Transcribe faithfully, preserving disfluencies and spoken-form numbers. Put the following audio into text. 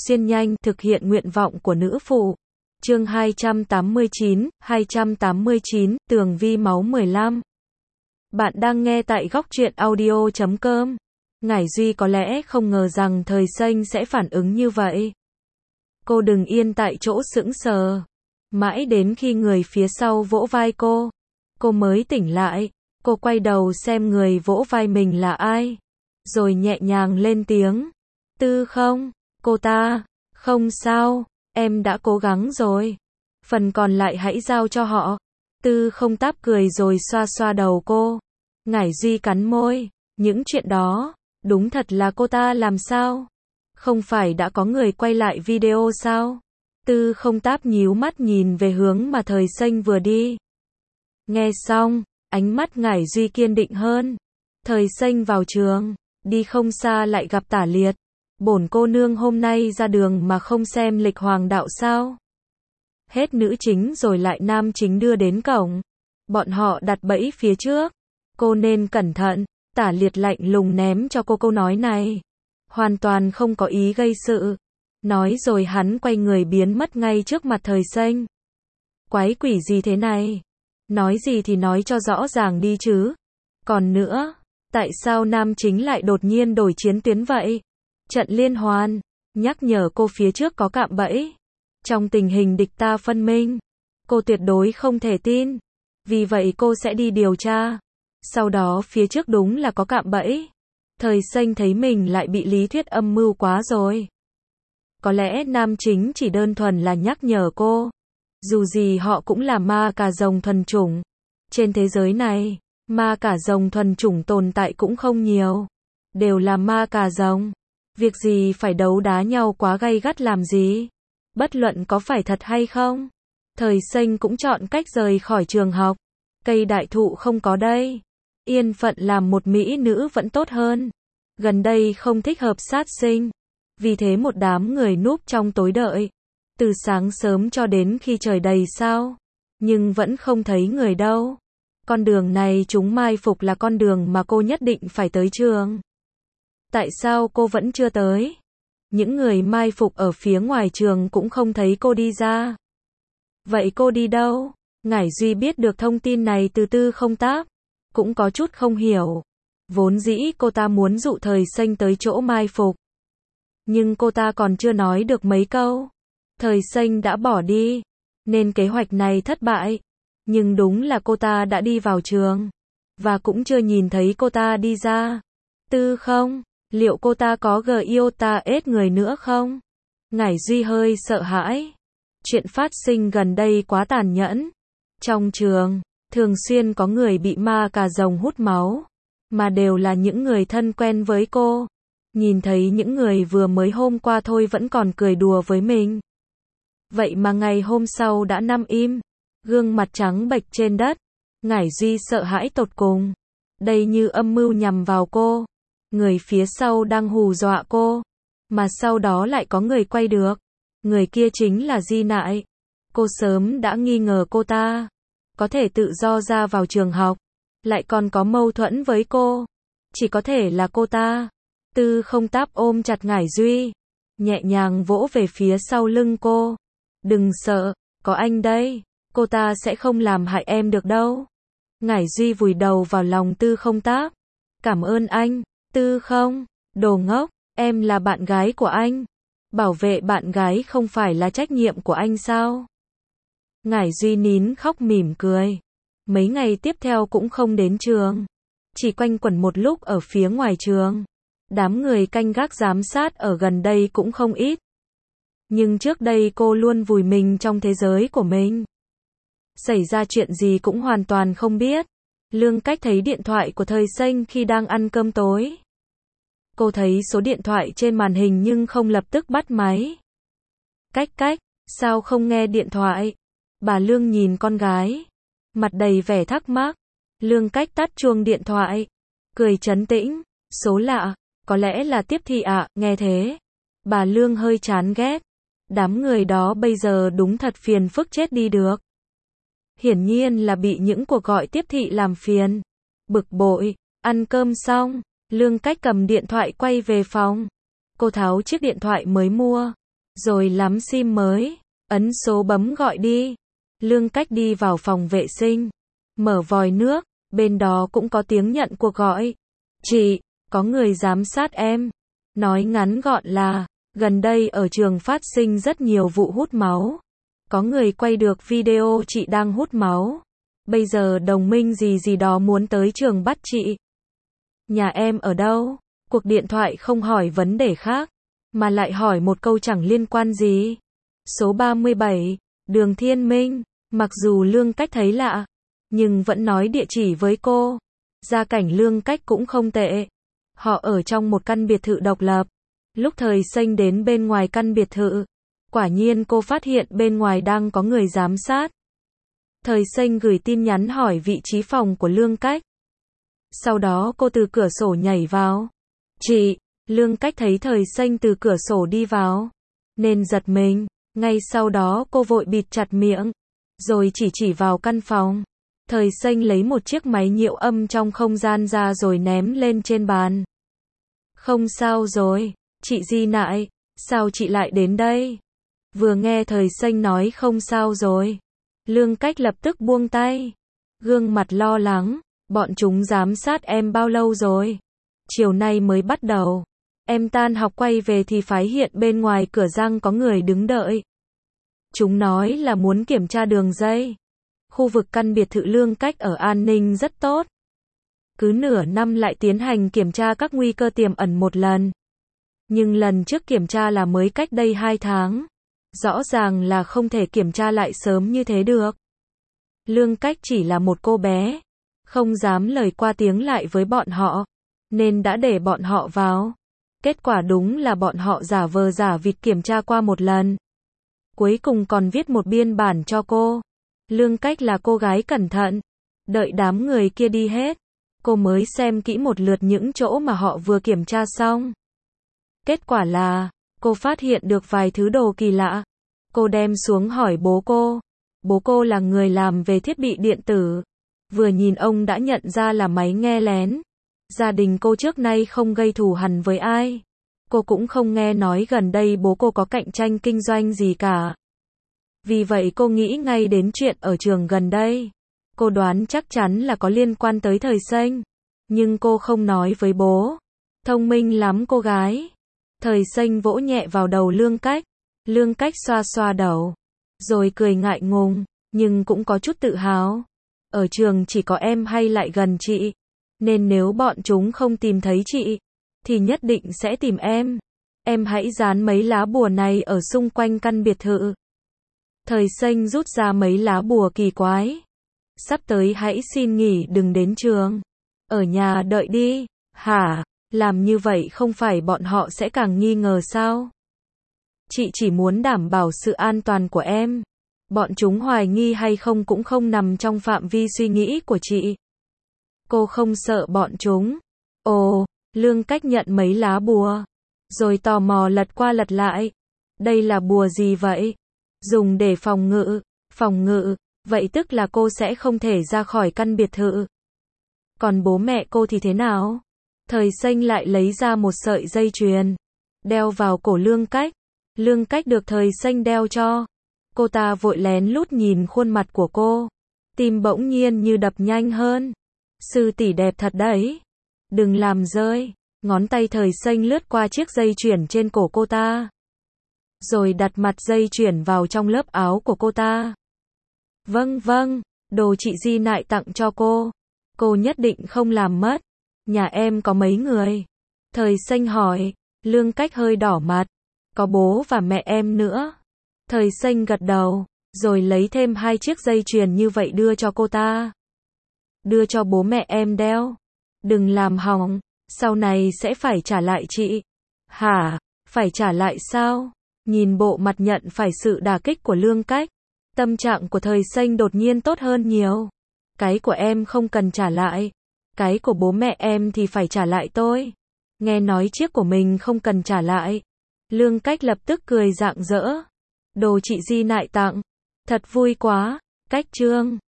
xuyên nhanh, thực hiện nguyện vọng của nữ phụ. Chương hai trăm tám mươi chín, hai trăm tám mươi chín, Tường Vi máu mười lăm. Bạn đang nghe tại góc truyện audio chấm com. Ngải Duy có lẽ không ngờ rằng Thời Xanh sẽ phản ứng như vậy. Cô đừng yên tại chỗ sững sờ. Mãi đến khi người phía sau vỗ vai cô, cô mới tỉnh lại. Cô quay đầu xem người vỗ vai mình là ai, rồi nhẹ nhàng lên tiếng. Tư không, cô ta, không sao, em đã cố gắng rồi. Phần còn lại hãy giao cho họ. Tư không táp cười rồi xoa xoa đầu cô. Ngải Duy cắn môi, những chuyện đó, đúng thật là cô ta làm sao? Không phải đã có người quay lại video sao? Tư không táp nhíu mắt nhìn về hướng mà Thời Xanh vừa đi. Nghe xong, ánh mắt Ngải Duy kiên định hơn. Thời Xanh vào trường, đi không xa lại gặp Tả Liệt. Bổn cô nương hôm nay ra đường mà không xem lịch hoàng đạo sao? Hết nữ chính rồi lại nam chính đưa đến cổng. Bọn họ đặt bẫy phía trước. Cô nên cẩn thận. Tả Liệt lạnh lùng ném cho cô câu nói này. Hoàn toàn không có ý gây sự. Nói rồi hắn quay người biến mất ngay trước mặt Thời Xanh. Quái quỷ gì thế này? Nói gì thì nói cho rõ ràng đi chứ. Còn nữa, tại sao nam chính lại đột nhiên đổi chiến tuyến vậy? Trận liên hoàn, nhắc nhở cô phía trước có cạm bẫy. Trong tình hình địch ta phân minh, cô tuyệt đối không thể tin. Vì vậy cô sẽ đi điều tra. Sau đó phía trước đúng là có cạm bẫy. Thời Xanh thấy mình lại bị lý thuyết âm mưu quá rồi. Có lẽ nam chính chỉ đơn thuần là nhắc nhở cô. Dù gì họ cũng là ma cà rồng thuần chủng. Trên thế giới này, ma cà rồng thuần chủng tồn tại cũng không nhiều. Đều là ma cà rồng. Việc gì phải đấu đá nhau quá gay gắt làm gì? Bất luận có phải thật hay không. Thời Xanh cũng chọn cách rời khỏi trường học. Cây đại thụ không có đây. Yên phận làm một mỹ nữ vẫn tốt hơn. Gần đây không thích hợp sát sinh. Vì thế một đám người núp trong tối đợi. Từ sáng sớm cho đến khi trời đầy sao. Nhưng vẫn không thấy người đâu. Con đường này chúng mai phục là con đường mà cô nhất định phải tới trường. Tại sao cô vẫn chưa tới? Những người mai phục ở phía ngoài trường cũng không thấy cô đi ra. Vậy cô đi đâu? Ngải Duy biết được thông tin này từ Tư không táp. Cũng có chút không hiểu. Vốn dĩ cô ta muốn dụ Thời Xanh tới chỗ mai phục. Nhưng cô ta còn chưa nói được mấy câu. Thời Xanh đã bỏ đi. Nên kế hoạch này thất bại. Nhưng đúng là cô ta đã đi vào trường. Và cũng chưa nhìn thấy cô ta đi ra. Tư không? Liệu cô ta có gờ yêu ta ết người nữa không? Ngải Duy hơi sợ hãi. Chuyện phát sinh gần đây quá tàn nhẫn. Trong trường, thường xuyên có người bị ma cà rồng hút máu. Mà đều là những người thân quen với cô. Nhìn thấy những người vừa mới hôm qua thôi vẫn còn cười đùa với mình. Vậy mà ngày hôm sau đã nằm im. Gương mặt trắng bệch trên đất. Ngải Duy sợ hãi tột cùng. Đây như âm mưu nhằm vào cô. Người phía sau đang hù dọa cô. Mà sau đó lại có người quay được. Người kia chính là Di Nại. Cô sớm đã nghi ngờ cô ta. Có thể tự do ra vào trường học. Lại còn có mâu thuẫn với cô. Chỉ có thể là cô ta. Tư không táp ôm chặt Ngải Duy. Nhẹ nhàng vỗ về phía sau lưng cô. Đừng sợ, có anh đây. Cô ta sẽ không làm hại em được đâu. Ngải Duy vùi đầu vào lòng Tư không táp. Cảm ơn anh. Tư không, đồ ngốc, em là bạn gái của anh. Bảo vệ bạn gái không phải là trách nhiệm của anh sao? Ngải Duy nín khóc mỉm cười. Mấy ngày tiếp theo cũng không đến trường. Chỉ quanh quẩn một lúc ở phía ngoài trường. Đám người canh gác giám sát ở gần đây cũng không ít. Nhưng trước đây cô luôn vùi mình trong thế giới của mình. Xảy ra chuyện gì cũng hoàn toàn không biết. Lương Cách thấy điện thoại của Thời Xanh khi đang ăn cơm tối. Cô thấy số điện thoại trên màn hình nhưng không lập tức bắt máy. Cách cách, sao không nghe điện thoại? Bà Lương nhìn con gái. Mặt đầy vẻ thắc mắc. Lương Cách tắt chuông điện thoại. Cười trấn tĩnh. Số lạ, có lẽ là tiếp thị ạ, à, nghe thế. Bà Lương hơi chán ghét. Đám người đó bây giờ đúng thật phiền phức chết đi được. Hiển nhiên là bị những cuộc gọi tiếp thị làm phiền. Bực bội, ăn cơm xong, Lương Cách cầm điện thoại quay về phòng. Cô tháo chiếc điện thoại mới mua, rồi lắm sim mới, ấn số bấm gọi đi. Lương Cách đi vào phòng vệ sinh, mở vòi nước, bên đó cũng có tiếng nhận cuộc gọi. Chị, có người giám sát em. Nói ngắn gọn là, gần đây ở trường phát sinh rất nhiều vụ hút máu. Có người quay được video chị đang hút máu. Bây giờ đồng minh gì gì đó muốn tới trường bắt chị. Nhà em ở đâu? Cuộc điện thoại không hỏi vấn đề khác, mà lại hỏi một câu chẳng liên quan gì. Số ba mươi bảy, đường Thiên Minh. Mặc dù Lương Cách thấy lạ, nhưng vẫn nói địa chỉ với cô. Gia cảnh Lương Cách cũng không tệ. Họ ở trong một căn biệt thự độc lập. Lúc Thời Xanh đến bên ngoài căn biệt thự, quả nhiên cô phát hiện bên ngoài đang có người giám sát. Thời Xanh gửi tin nhắn hỏi vị trí phòng của Lương Cách. Sau đó cô từ cửa sổ nhảy vào. Chị, Lương Cách thấy Thời Xanh từ cửa sổ đi vào, nên giật mình. Ngay sau đó cô vội bịt chặt miệng, rồi chỉ chỉ vào căn phòng. Thời Xanh lấy một chiếc máy nhiễu âm trong không gian ra rồi ném lên trên bàn. Không sao rồi, chị Di Nại, sao chị lại đến đây? Vừa nghe Thời Xanh nói không sao rồi, Lương Cách lập tức buông tay, gương mặt lo lắng. Bọn chúng giám sát em bao lâu rồi? Chiều nay mới bắt đầu. Em tan học quay về thì phát hiện bên ngoài cửa răng có người đứng đợi. Chúng nói là muốn kiểm tra đường dây. Khu vực căn biệt thự Lương Cách ở an ninh rất tốt. Cứ nửa năm lại tiến hành kiểm tra các nguy cơ tiềm ẩn một lần. Nhưng lần trước kiểm tra là mới cách đây hai tháng. Rõ ràng là không thể kiểm tra lại sớm như thế được. Lương Cách chỉ là một cô bé, không dám lời qua tiếng lại với bọn họ, nên đã để bọn họ vào. Kết quả đúng là bọn họ giả vờ giả vịt kiểm tra qua một lần. Cuối cùng còn viết một biên bản cho cô. Lương Cách là cô gái cẩn thận. Đợi đám người kia đi hết, cô mới xem kỹ một lượt những chỗ mà họ vừa kiểm tra xong. Kết quả là, cô phát hiện được vài thứ đồ kỳ lạ. Cô đem xuống hỏi bố cô. Bố cô là người làm về thiết bị điện tử. Vừa nhìn ông đã nhận ra là máy nghe lén. Gia đình cô trước nay không gây thù hằn với ai. Cô cũng không nghe nói gần đây bố cô có cạnh tranh kinh doanh gì cả. Vì vậy cô nghĩ ngay đến chuyện ở trường gần đây. Cô đoán chắc chắn là có liên quan tới Thời Xanh. Nhưng cô không nói với bố. Thông minh lắm cô gái. Thời Xanh vỗ nhẹ vào đầu Lương Cách. Lương Cách xoa xoa đầu, rồi cười ngại ngùng, nhưng cũng có chút tự hào. Ở trường chỉ có em hay lại gần chị, nên nếu bọn chúng không tìm thấy chị, thì nhất định sẽ tìm em. Em hãy dán mấy lá bùa này ở xung quanh căn biệt thự. Thời Xanh rút ra mấy lá bùa kỳ quái. Sắp tới hãy xin nghỉ đừng đến trường. Ở nhà đợi đi. Hả? Làm như vậy không phải bọn họ sẽ càng nghi ngờ sao? Chị chỉ muốn đảm bảo sự an toàn của em. Bọn chúng hoài nghi hay không cũng không nằm trong phạm vi suy nghĩ của chị. Cô không sợ bọn chúng. Ồ, Lương Cách nhận mấy lá bùa, rồi tò mò lật qua lật lại. Đây là bùa gì vậy? Dùng để phòng ngự. Phòng ngự, vậy tức là cô sẽ không thể ra khỏi căn biệt thự. Còn bố mẹ cô thì thế nào? Thời Xanh lại lấy ra một sợi dây chuyền, đeo vào cổ Lương Cách. Lương Cách được Thời Xanh đeo cho. Cô ta vội lén lút nhìn khuôn mặt của cô. Tim bỗng nhiên như đập nhanh hơn. Sư tỷ đẹp thật đấy. Đừng làm rơi. Ngón tay Thời Xanh lướt qua chiếc dây chuyền trên cổ cô ta, rồi đặt mặt dây chuyền vào trong lớp áo của cô ta. Vâng vâng, đồ chị Di Nại tặng cho cô. Cô nhất định không làm mất. Nhà em có mấy người? Thời Xanh hỏi. Lương Cách hơi đỏ mặt. Có bố và mẹ em nữa. Thời Xanh gật đầu, rồi lấy thêm hai chiếc dây chuyền như vậy đưa cho cô ta. Đưa cho bố mẹ em đeo. Đừng làm hỏng, sau này sẽ phải trả lại chị. Hả? Phải trả lại sao? Nhìn bộ mặt nhận phải sự đả kích của Lương Cách, tâm trạng của Thời Xanh đột nhiên tốt hơn nhiều. Cái của em không cần trả lại. Cái của bố mẹ em thì phải trả lại tôi. Nghe nói chiếc của mình không cần trả lại. Lương Cách lập tức cười rạng rỡ. Đồ chị Di Nại tặng. Thật vui quá. Cách chương